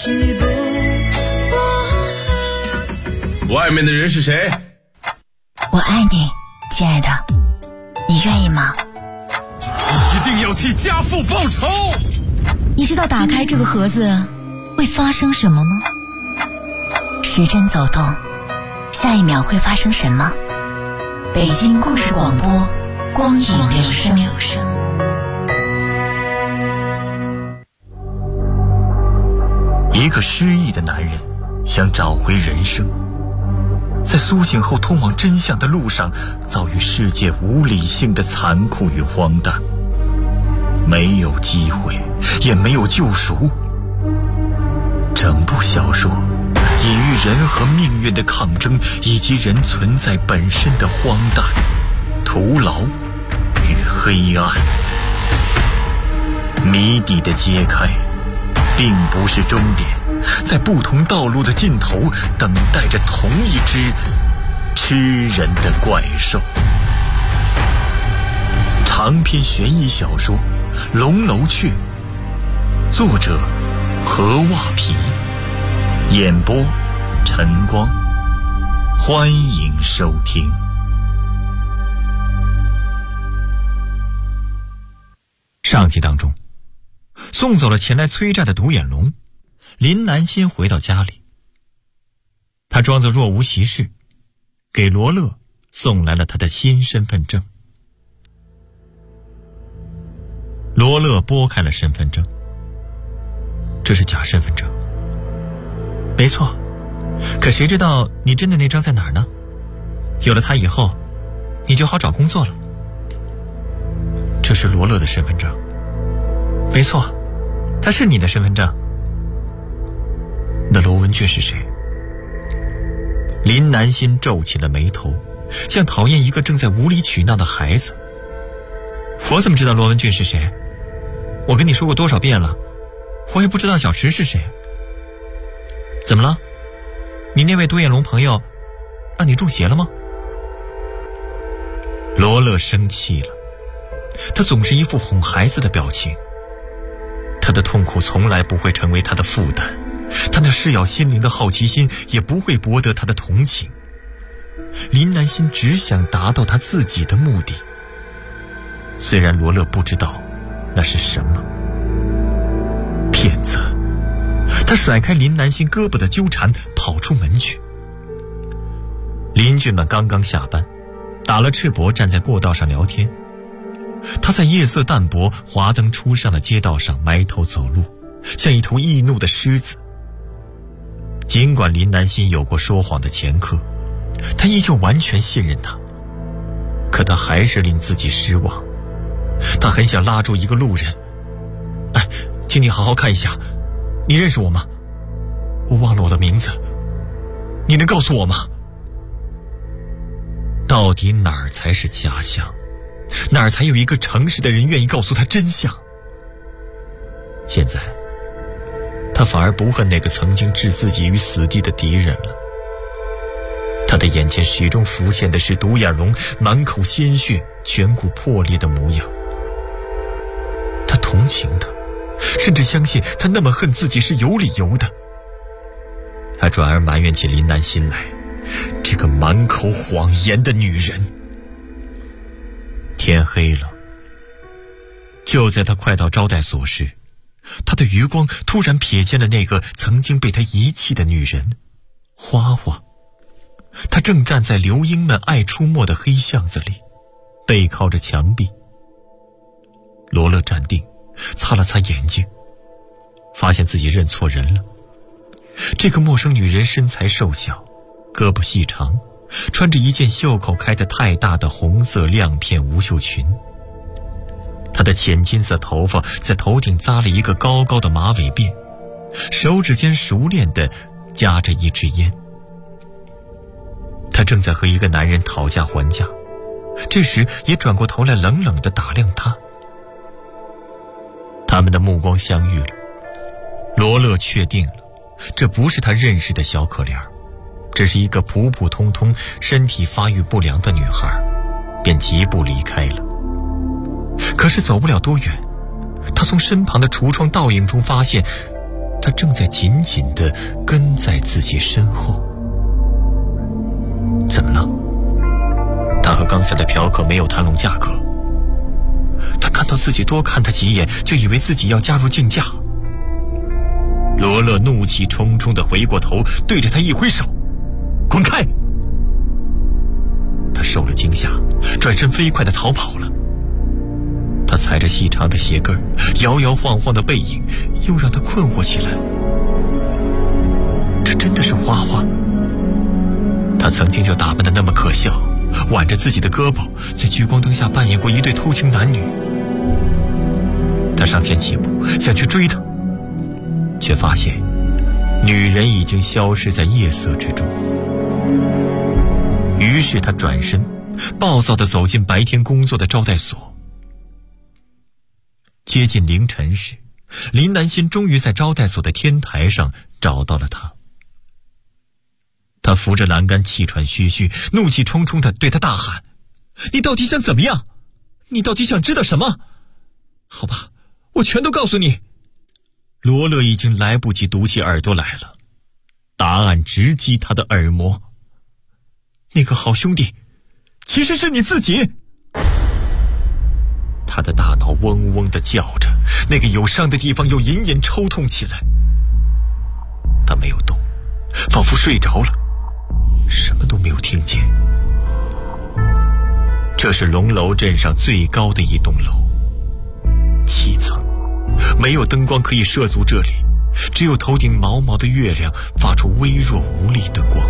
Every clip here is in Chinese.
外面的人是谁？ 我爱你，亲爱的，你愿意吗？ 一定要替家父报仇！ 你知道打开这个盒子会发生什么吗？时针走动，下一秒会发生什么？北京故事广播，光影留声。 一个失忆的男人想找回人生，在苏醒后通往真相的路上，遭遇世界无理性的残酷与荒诞，没有机会，也没有救赎。整部小说隐喻人和命运的抗争，以及人存在本身的荒诞、徒劳与黑暗。谜底的揭开并不是终点，在不同道路的尽头等待着同一只吃人的怪兽。长篇悬疑小说《龙楼雀》，作者何袜皮，演播晨光，欢迎收听。上集当中，送走了前来催债的独眼龙，林南心回到家里，他装作若无其事，给罗乐送来了他的新身份证。罗乐拨开了身份证，这是假身份证。没错，可谁知道你真的那张在哪儿呢？有了它以后，你就好找工作了。这是罗乐的身份证。没错，他是你的身份证。那罗文俊是谁？林南心皱起了眉头，像讨厌一个正在无理取闹的孩子。我怎么知道罗文俊是谁？我跟你说过多少遍了，我也不知道小池是谁。怎么了？你那位独眼龙朋友让你中邪了吗？罗乐生气了，他总是一副哄孩子的表情。他的痛苦从来不会成为他的负担，他那噬咬心灵的好奇心也不会博得他的同情。林南心只想达到他自己的目的，虽然罗乐不知道那是什么。骗子！他甩开林南心胳膊的纠缠，跑出门去。邻居们刚刚下班，打了赤膊站在过道上聊天。他在夜色淡薄、华灯初上的街道上埋头走路，像一头易怒的狮子。尽管林南心有过说谎的前科，他依旧完全信任他，可他还是令自己失望。他很想拉住一个路人，哎，请你好好看一下，你认识我吗？我忘了我的名字，你能告诉我吗？到底哪儿才是家乡？哪儿才有一个诚实的人愿意告诉他真相？现在他反而不恨那个曾经置自己于死地的敌人了。他的眼前始终浮现的是独眼龙满口鲜血、颧骨破裂的模样。他同情他，甚至相信他那么恨自己是有理由的。他转而埋怨起林南心来，这个满口谎言的女人。天黑了，就在他快到招待所时，他的余光突然瞥见了那个曾经被他遗弃的女人花花。她正站在流莺们爱出没的黑巷子里，背靠着墙壁。罗乐站定，擦了擦眼睛，发现自己认错人了。这个陌生女人身材瘦小，胳膊细长，穿着一件袖口开得太大的红色亮片无袖裙。她的浅金色头发在头顶扎了一个高高的马尾辫，手指间熟练地夹着一支烟。她正在和一个男人讨价还价，这时也转过头来冷冷地打量他。他们的目光相遇了，罗乐确定了这不是他认识的小可怜，只是一个普普通通身体发育不良的女孩，便疾步离开了。可是走不了多远，他从身旁的橱窗倒影中发现， 他正在紧紧地跟在自己身后。怎么了？他和刚才的嫖客没有谈拢价格。他看到自己多看他几眼，就以为自己要加入竞价。罗勒怒气冲冲地回过头，对着他一挥手：“滚开！”他受了惊吓，转身飞快地逃跑了。他踩着细长的鞋跟，摇摇晃晃的背影又让他困惑起来。这真的是花花？他曾经就打扮得那么可笑，挽着自己的胳膊，在聚光灯下扮演过一对偷情男女。他上前几步想去追她，却发现女人已经消失在夜色之中。于是他转身暴躁地走进白天工作的招待所。接近凌晨时，林南心终于在招待所的天台上找到了他。他扶着栏杆，气喘吁吁，怒气冲冲地对他大喊：“你到底想怎么样？你到底想知道什么？好吧，我全都告诉你。”罗勒已经来不及堵起耳朵来了，答案直击他的耳膜。那个好兄弟其实是你自己。他的大脑嗡嗡地叫着，那个有伤的地方又隐隐抽痛起来。他没有动，仿佛睡着了，什么都没有听见。这是龙楼镇上最高的一栋楼，7层，没有灯光可以涉足这里，只有头顶毛毛的月亮发出微弱无力的光。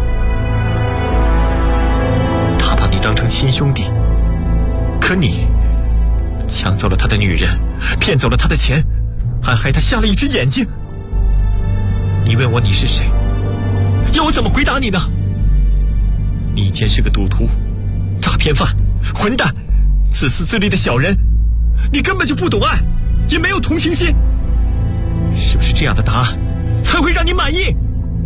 他把你当成亲兄弟，可你抢走了他的女人，骗走了他的钱，还害他瞎了一只眼睛。你问我你是谁，要我怎么回答你呢？你以前是个赌徒、诈骗犯、混蛋、自私自利的小人，你根本就不懂爱，也没有同情心。是不是这样的答案才会让你满意？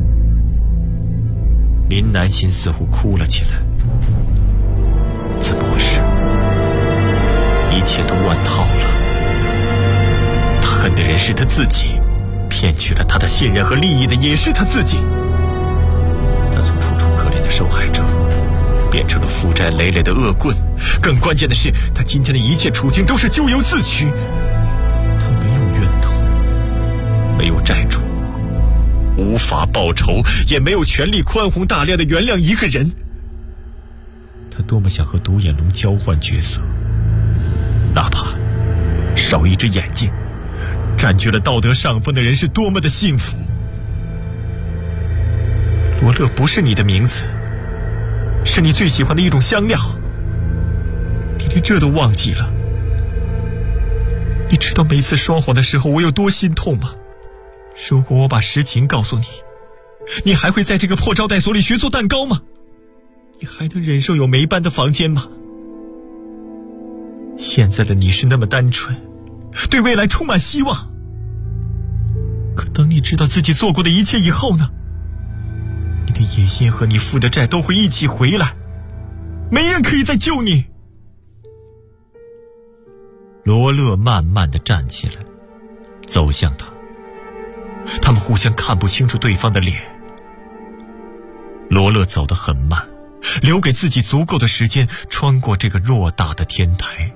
林南心似乎哭了起来。怎么回事？一切都乱套了。他恨的人是他自己，骗取了他的信任和利益的也是他自己。他从楚楚可怜的受害者变成了负债累累的恶棍，更关键的是，他今天的一切处境都是咎由自取。他没有冤头，没有债主，无法报仇，也没有权利宽宏大量的原谅一个人。他多么想和独眼龙交换角色，哪怕少一只眼睛，占据了道德上风的人是多么的幸福。罗勒不是你的名字，是你最喜欢的一种香料，你连这都忘记了。你知道每次说谎的时候我有多心痛吗？如果我把实情告诉你，你还会在这个破招待所里学做蛋糕吗？你还能忍受有霉斑的房间吗？现在的你是那么单纯，对未来充满希望。可当你知道自己做过的一切以后呢？你的野心和你负的债都会一起回来，没人可以再救你。罗勒慢慢地站起来，走向他。他们互相看不清楚对方的脸。罗勒走得很慢，留给自己足够的时间穿过这个偌大的天台。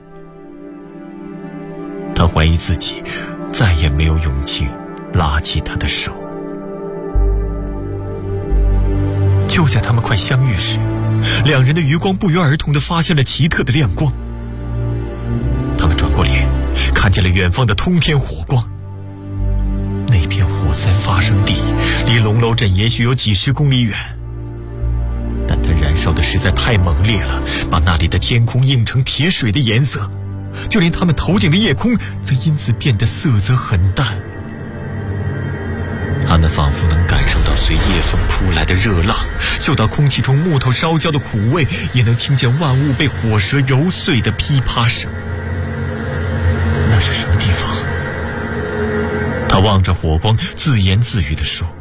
他怀疑自己再也没有勇气拉起他的手。就在他们快相遇时，两人的余光不约而同地发现了奇特的亮光。他们转过脸，看见了远方的通天火光。那片火灾发生地离龙楼镇也许有几10公里远，但它燃烧的实在太猛烈了，把那里的天空映成铁水的颜色，就连他们头顶的夜空则因此变得色泽很淡。他们仿佛能感受到随夜风扑来的热浪，嗅到空气中木头烧焦的苦味，也能听见万物被火舌揉碎的噼啪声。那是什么地方？他望着火光，自言自语地说：“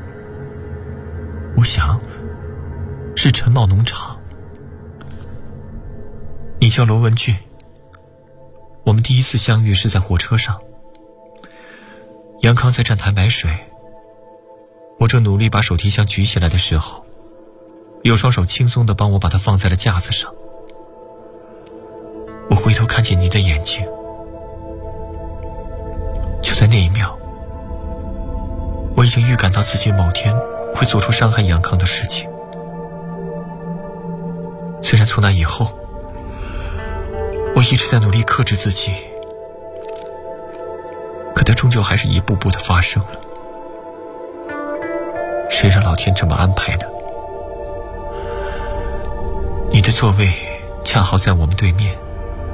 我想是陈茂农场。你叫罗文俊，我们第一次相遇是在火车上。杨康在站台买水， 正努力把手提箱举起来的时候，有双手轻松地帮我把它放在了架子上。我回头看见你的眼睛，就在那一秒，我已经预感到自己某天会做出伤害杨康的事情。虽然从那以后，我一直在努力克制自己，可它终究还是一步步的发生了。谁让老天这么安排的？你的座位恰好在我们对面，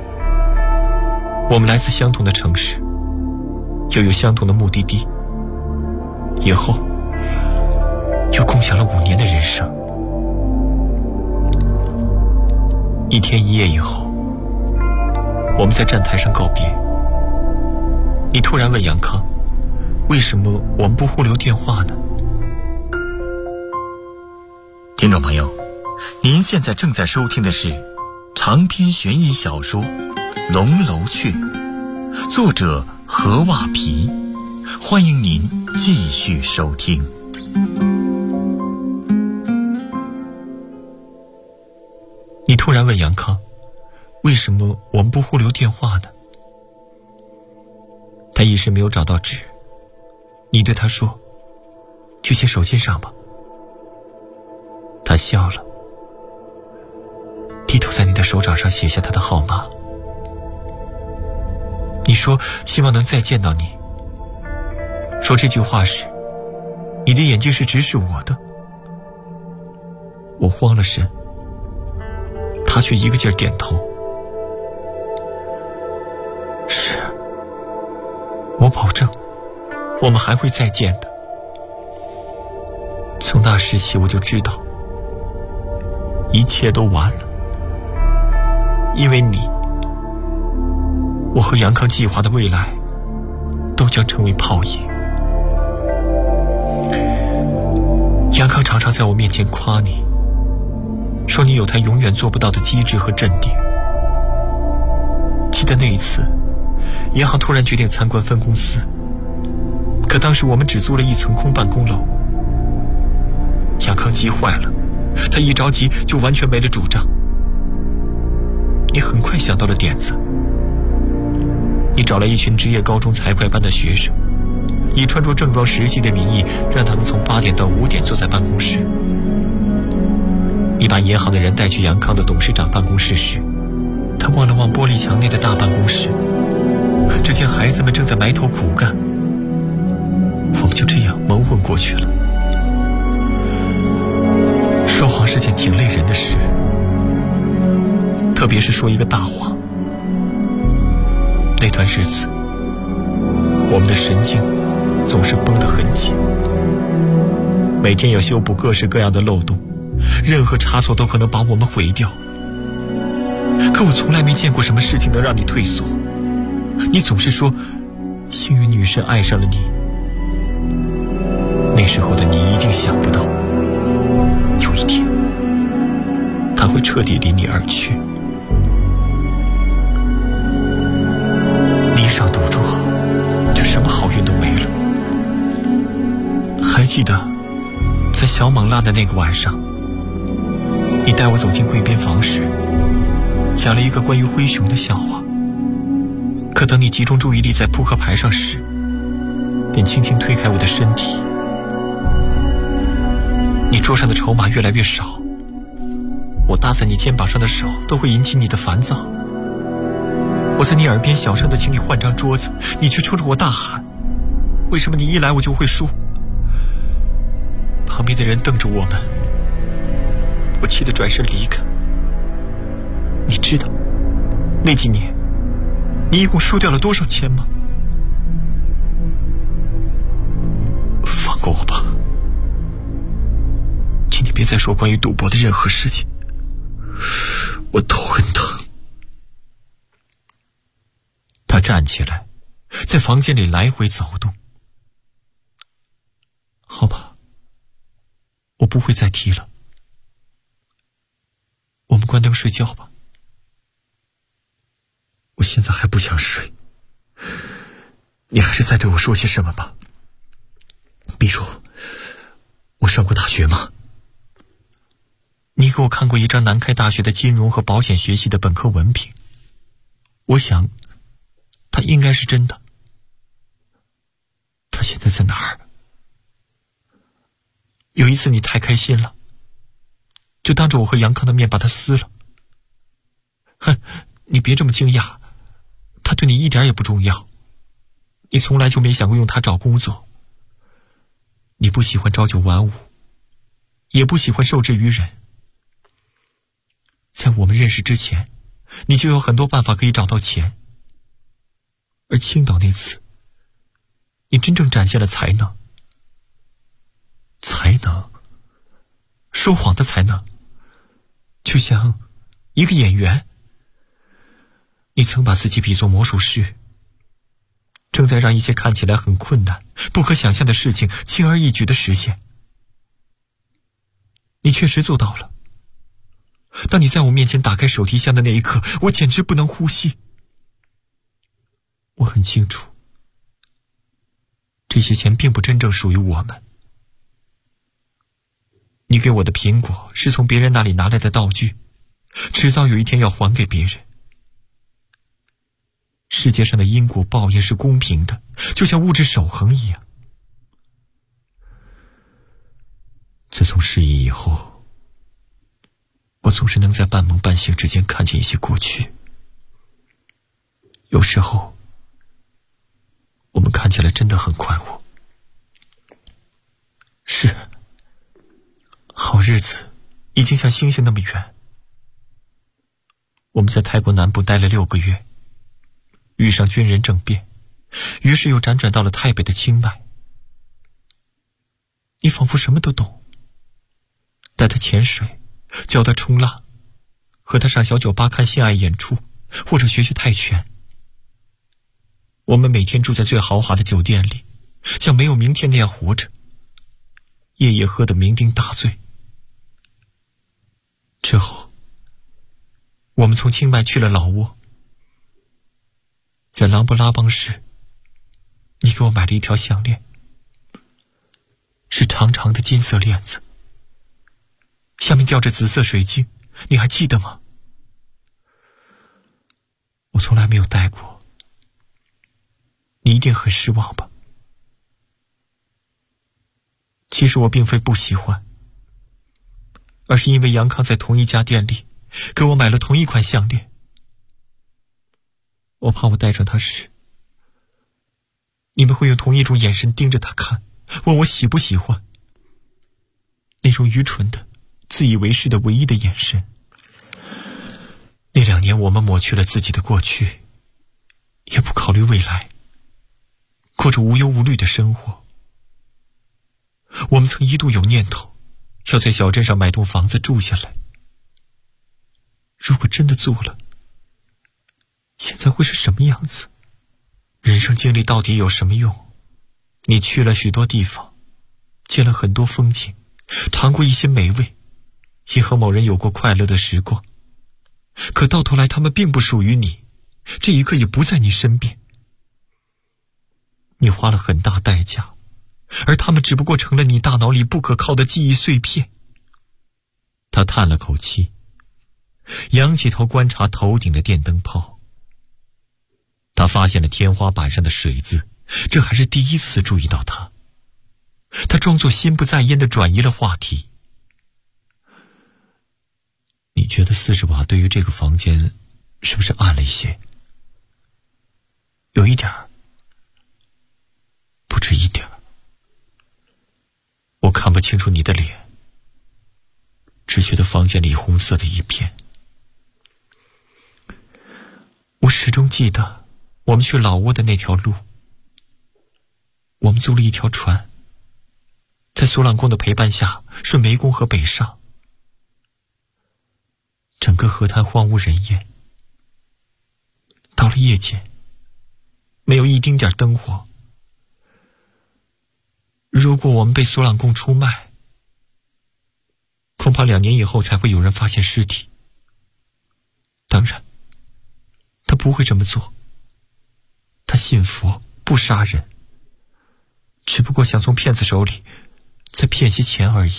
我们来自相同的城市，又有相同的目的地，以后又共享了5年的人生。1天1夜以后，我们在站台上告别。你突然问杨康，为什么我们不互留电话呢？ 听众朋友，您现在正在收听的是长篇悬疑小说《龙楼雀》，作者何袜皮，欢迎您继续收听。 你突然问杨康，为什么我们不互留电话呢？他一时没有找到纸，你对他说，就写手心上吧。他笑了，低头在你的手掌上写下他的号码。你说希望能再见到你，说这句话时，你的眼睛是直视我的。我慌了神，他却一个劲儿点头。是，我保证，我们还会再见的。从那时起，我就知道，一切都完了。因为你，我和杨康计划的未来都将成为泡影。杨康常常在我面前夸你，说你有他永远做不到的机智和镇定。记得那一次，银行突然决定参观分公司，可当时我们只租了1层空办公楼。杨康急坏了，他一着急就完全没了主张。你很快想到了点子，你找来一群职业高中财会班的学生，以穿着正装实习的名义，让他们从8点到5点坐在办公室。你把银行的人带去杨康的董事长办公室时，他望了望玻璃墙内的大办公室，只见孩子们正在埋头苦干。我们就这样蒙混过去了。说谎是件挺累人的事，特别是说一个大谎。那段日子，我们的神经总是绷得很紧，每天要修补各式各样的漏洞，任何差错都可能把我们毁掉。可我从来没见过什么事情能让你退缩。你总是说，幸运女神爱上了你。那时候的你一定想不到，有一天，她会彻底离你而去。你一上赌注后，就什么好运都没了。还记得，在小猛辣的那个晚上，你带我走进贵宾房时，讲了一个关于灰熊的笑话。可等你集中注意力在扑克牌上时，便轻轻推开我的身体。你桌上的筹码越来越少，我搭在你肩膀上的手都会引起你的烦躁。我在你耳边小声地请你换张桌子，你却冲着我大喊，为什么你一来我就会输？旁边的人瞪着我们，我气得转身离开。你知道那几年你一共输掉了多少钱吗？放过我吧，请你别再说关于赌博的任何事情，我头很疼。他站起来，在房间里来回走动。好吧，我不会再提了，我们关灯睡觉吧。我现在还不想睡，你还是再对我说些什么吧。比如， 我上过大学吗？你给我看过一张南开大学的金融和保险学系的本科文凭，我想它应该是真的。它现在在哪儿？有一次你太开心了，就当着我和杨康的面把它撕了。哼，你别这么惊讶，它对你一点也不重要，你从来就没想过用它找工作。你不喜欢朝九晚五，也不喜欢受制于人。在我们认识之前，你就有很多办法可以找到钱。而青岛那次，你真正展现了才能。才能？说谎的才能，就像一个演员。你曾把自己比作魔术师，正在让一些看起来很困难、不可想象的事情轻而易举地实现。你确实做到了。当你在我面前打开手提箱的那一刻，我简直不能呼吸。我很清楚，这些钱并不真正属于我们。你给我的苹果是从别人那里拿来的道具，迟早有一天要还给别人。世界上的因果报应是公平的，就像物质守恒一样。自从失忆以后，我总是能在半梦半醒之间看见一些过去。有时候，我们看起来真的很快活。是，好日子已经像星星那么远。我们在泰国南部待了6个月，遇上军人政变，于是又辗转到了泰北的清迈。你仿佛什么都懂，带他潜水，教他冲浪，和他上小酒吧看性爱演出，或者学泰拳。我们每天住在最豪华的酒店里，像没有明天那样活着，夜夜喝得酩酊大醉。之后，我们从清迈去了老挝，在琅勃拉邦市，你给我买了一条项链，是长长的金色链子，下面吊着紫色水晶，你还记得吗？我从来没有戴过，你一定很失望吧？其实我并非不喜欢，而是因为杨康在同一家店里给我买了同一款项链。我怕我戴上它时，你们会用同一种眼神盯着它看，问我喜不喜欢。那种愚蠢的、自以为是的唯一的眼神。那2年我们抹去了自己的过去，也不考虑未来，过着无忧无虑的生活。我们曾一度有念头要在小镇上买栋房子住下来。如果真的做了，现在会是什么样子？人生经历到底有什么用？你去了许多地方，见了很多风景，尝过一些美味，也和某人有过快乐的时光，可到头来他们并不属于你，这一刻也不在你身边。你花了很大代价，而他们只不过成了你大脑里不可靠的记忆碎片。他叹了口气，仰起头观察头顶的电灯泡。他发现了天花板上的水渍，这还是第一次注意到它。他装作心不在焉地转移了话题。你觉得40瓦对于这个房间是不是暗了一些？有一点儿，不止一点儿。我看不清楚你的脸，只觉得房间里红色的一片。我始终记得我们去老挝的那条路。我们租了一条船，在索朗公的陪伴下顺湄公河北上。整个河滩荒无人烟，到了夜间，没有一丁点灯火。如果我们被索朗公出卖，恐怕2年以后才会有人发现尸体。当然，他不会这么做。他信佛，不杀人，只不过想从骗子手里在骗些钱而已。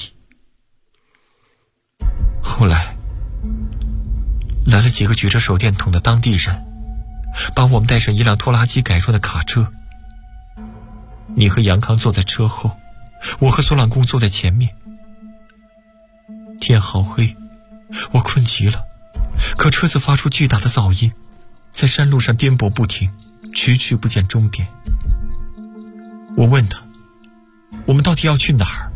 后来来了几个举着手电筒的当地人，把我们带上一辆拖拉机改装的卡车。你和杨康坐在车后，我和孙老公坐在前面。天好黑，我困极了，可车子发出巨大的噪音，在山路上颠簸不停，迟迟不见终点。我问他，我们到底要去哪儿？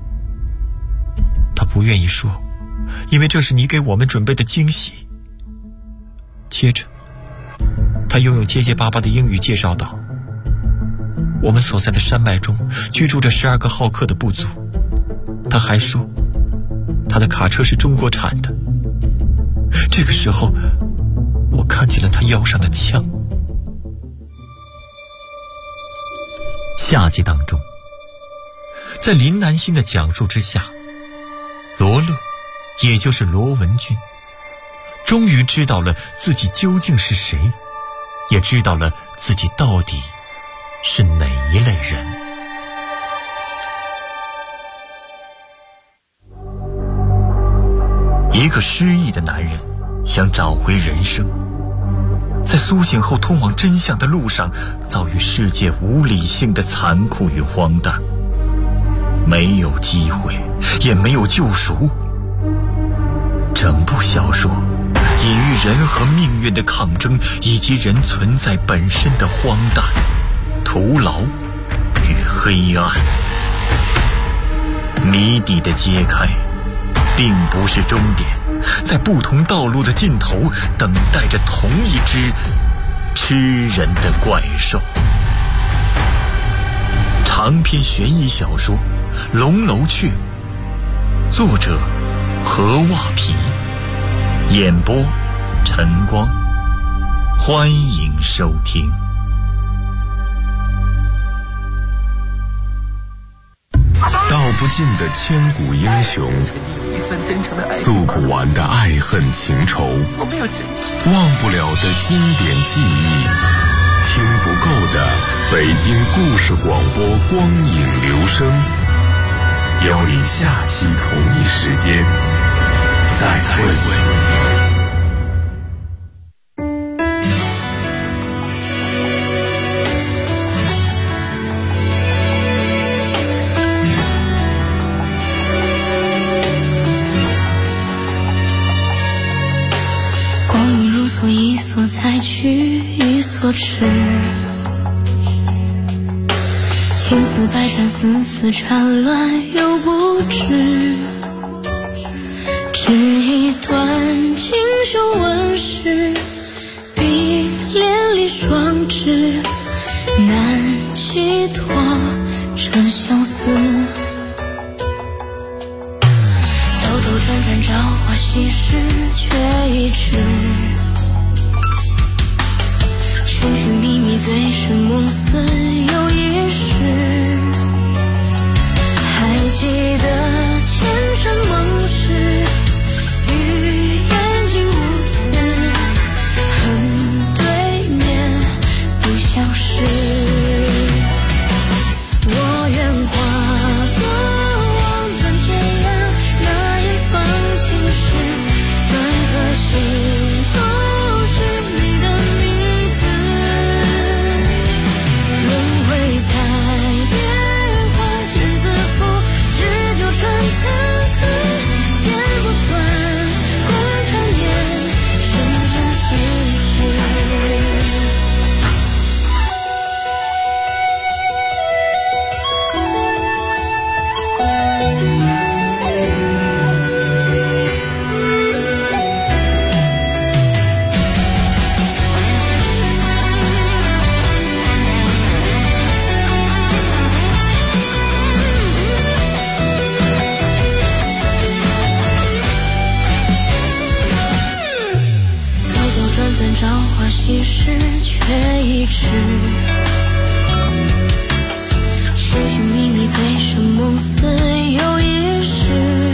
他不愿意说，因为这是你给我们准备的惊喜。接着他又用结结巴巴的英语介绍道，我们所在的山脉中居住着12个好客的部族。他还说他的卡车是中国产的。这个时候我看见了他腰上的枪。下集当中，在林南星的讲述之下，罗乐也就是罗文君终于知道了自己究竟是谁，也知道了自己到底是哪一类人。 一个失忆的男人想找回人生，在苏醒后通往真相的路上，遭遇世界无理性的残酷与荒诞，没有机会，也没有救赎。整部小说隐喻人和命运的抗争，以及人存在本身的荒诞、徒劳与黑暗。谜底的揭开并不是终点，在不同道路的尽头等待着同一只吃人的怪兽。长篇悬疑小说《龙楼雀》，作者何袜皮，演播晨光。欢迎收听。 道不尽的千古英雄，诉不完的爱恨情仇，忘不了的经典记忆，听不够的北京故事广播光影留声。邀你下期同一时间再会。 一所采取一所吃，千丝百转丝丝缠乱又不知，只一段锦绣纹饰，比连理双枝，难寄托这相思。兜兜转转朝花夕拾，却一迟，寻寻觅觅，醉生梦死又一世。还记得前尘梦事，与眼睛无词，恨对面不相识。我愿化作望断天涯那一方青石，转个心都是你的名字。轮回彩蝶花间自负，日久春参差，剪不断，共缠绵，生生世世。兜兜转转朝花夕拾，却一迟。寻寻觅觅，醉生梦死又一世。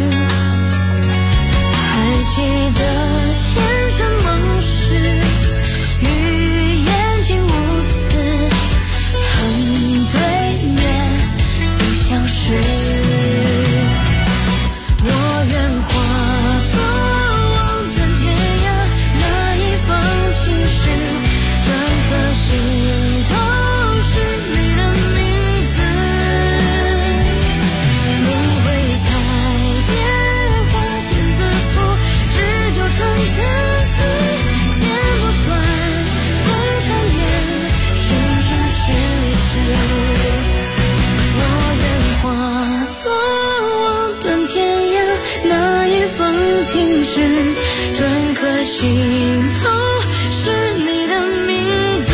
还记得前尘梦事，与眼睛无词，恨对面不相识。 心事，整颗心都是你的名字。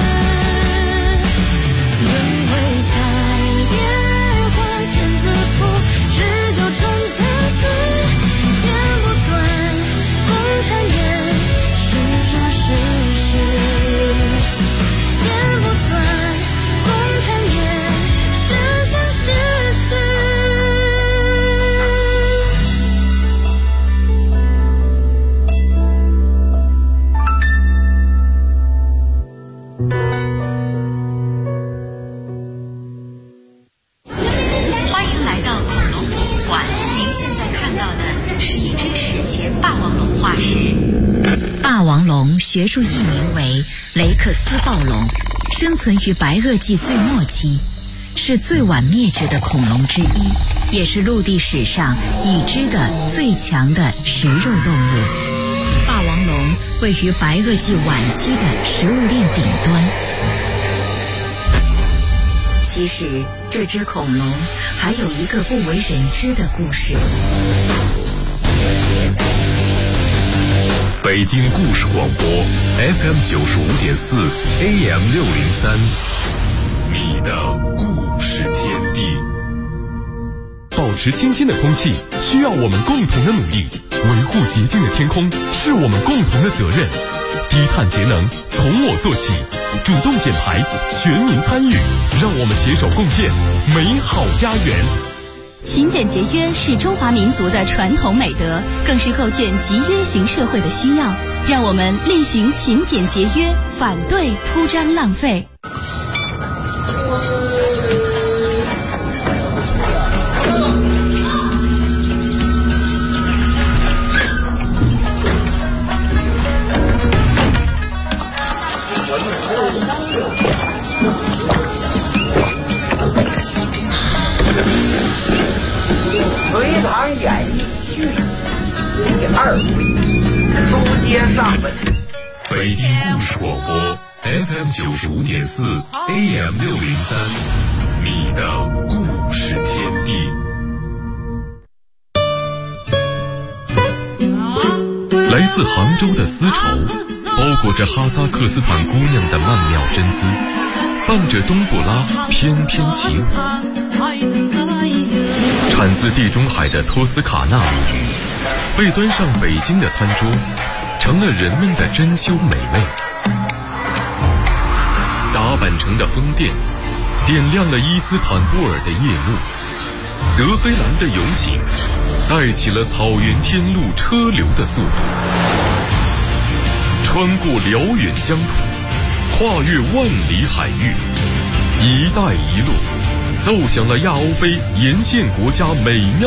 轮回彩蝶化千字符，织就成层次，剪不断，共缠绵，世生世世，剪不断，共缠绵，世生世世。 欢迎来到恐龙博物馆，您现在看到的是一只史前霸王龙化石。霸王龙学术译名为雷克斯暴龙，生存于白垩纪最末期，是最晚灭绝的恐龙之一，也是陆地史上已知的最强的食肉动物。霸王龙位于白垩纪晚期的食物链顶端。其实这只恐龙还有一个不为人知的故事。 北京故事广播 FM 95.4 AM 603，你的故事天地。 保持清新的空气需要我们共同的努力，维护洁净的天空是我们共同的责任。低碳节能从我做起，主动减排，全民参与，让我们携手共建美好家园。 勤俭节约是中华民族的传统美德，更是构建集约型社会的需要。让我们厉行勤俭节约，反对铺张浪费。 隋唐演义剧第2回，书接上文。 北京故事广播 FM 95.4 AM 603，你的故事天地。 来自杭州的丝绸，包裹着哈萨克斯坦姑娘的曼妙真姿，伴着冬不拉翩翩起舞。产自地中海的托斯卡纳米，被端上北京的餐桌，成了人们的珍馐美味。打扮成的风电，点亮了伊斯坦布尔的夜幕。德黑兰的勇景，带起了草原天路车流的速度。穿过辽远疆土，跨越万里海域，一带一路奏响了亚欧非沿线国家美妙